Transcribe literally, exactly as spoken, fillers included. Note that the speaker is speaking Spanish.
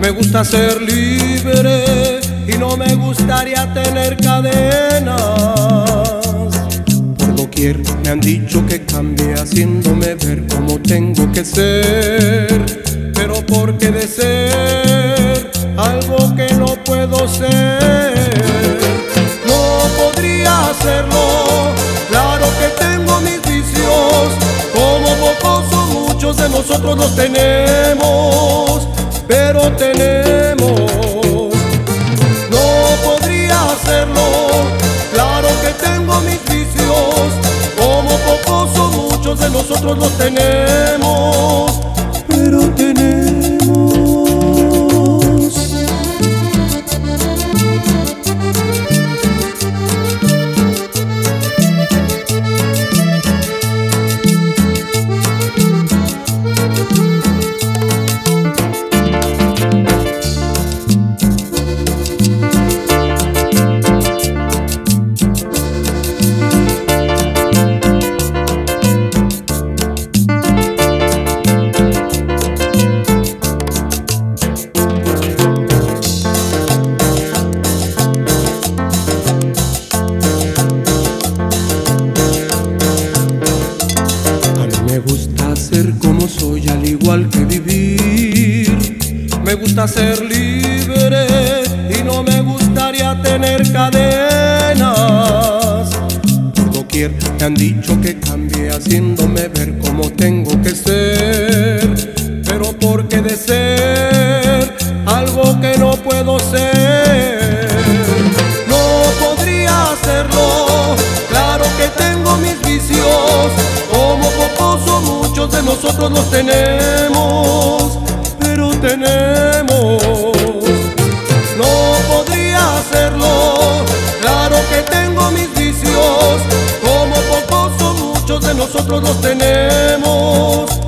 Me gusta ser libre y no me gustaría tener cadenas. Por doquier me han dicho que cambie haciéndome ver como tengo que ser, pero ¿por qué de ser algo que no puedo ser? No podría hacerlo, claro que tengo mis vicios, como pocos o muchos de nosotros los tenemos, pero tenemos. No podría hacerlo, claro que tengo mis vicios, como pocos o muchos de nosotros los tenemos, pero tenemos. Me gusta ser como soy, al igual que vivir. Me gusta ser libre y no me gustaría tener cadenas. Por doquier me han dicho que cambie haciéndome ver como tengo que ser, pero ¿por qué de ser algo que no puedo ser? No podría hacerlo, claro que tengo mis vicios, como pocos o muchos de nosotros los tenemos, pero tenemos. No podría hacerlo, claro que tengo mis vicios, como pocos o muchos de nosotros los tenemos,